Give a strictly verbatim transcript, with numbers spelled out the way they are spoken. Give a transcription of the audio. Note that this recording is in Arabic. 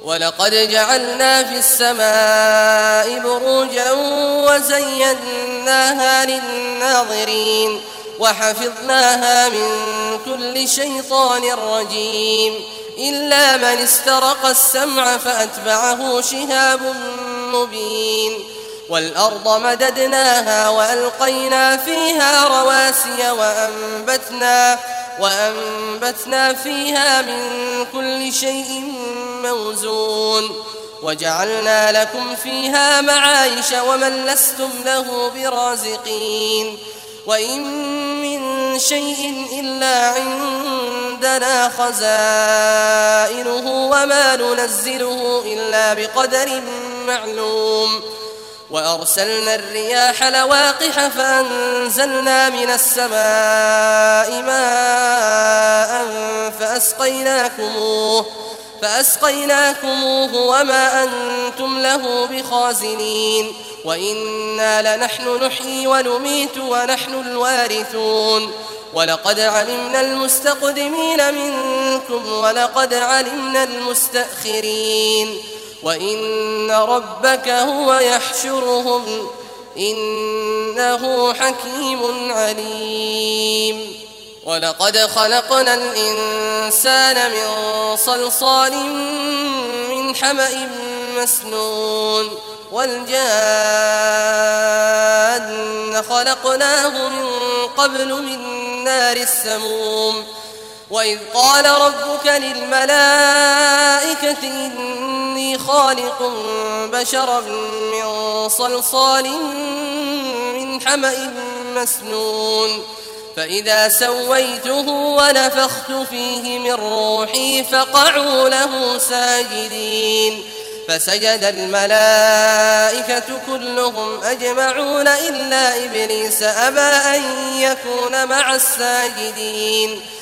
ولقد جعلنا في السماء بروجا وزيناها للناظرين وحفظناها من كل شيطان رجيم إلا من استرق السمع فأتبعه شهاب مبين والأرض مددناها وألقينا فيها رواسي وأنبتنا, وأنبتنا فيها من كل شيء موزون وجعلنا لكم فيها معايش ومن لستم له برازقين وإن من شيء إلا عندنا خزائنه وما ننزله إلا بقدر معلوم وأرسلنا الرياح لواقح فأنزلنا من السماء ماء فأسقيناكموه, فأسقيناكموه وما أنتم له بخازنين وإنا لنحن نحيي ونميت ونحن الوارثون ولقد علمنا المستقدمين منكم ولقد علمنا المستأخرين وإن ربك هو يحشرهم إنه حكيم عليم ولقد خلقنا الإنسان من صلصال من حمأ مسنون والجان خلقناه من قبل من نار السموم وإذ قال ربك للملائكة إني خالق بشرا من صلصال من حمأ مسنون فإذا سويته ونفخت فيه من روحي فقعوا له ساجدين فسجد الملائكة كلهم أجمعون إلا إبليس أبى أن يكون مع الساجدين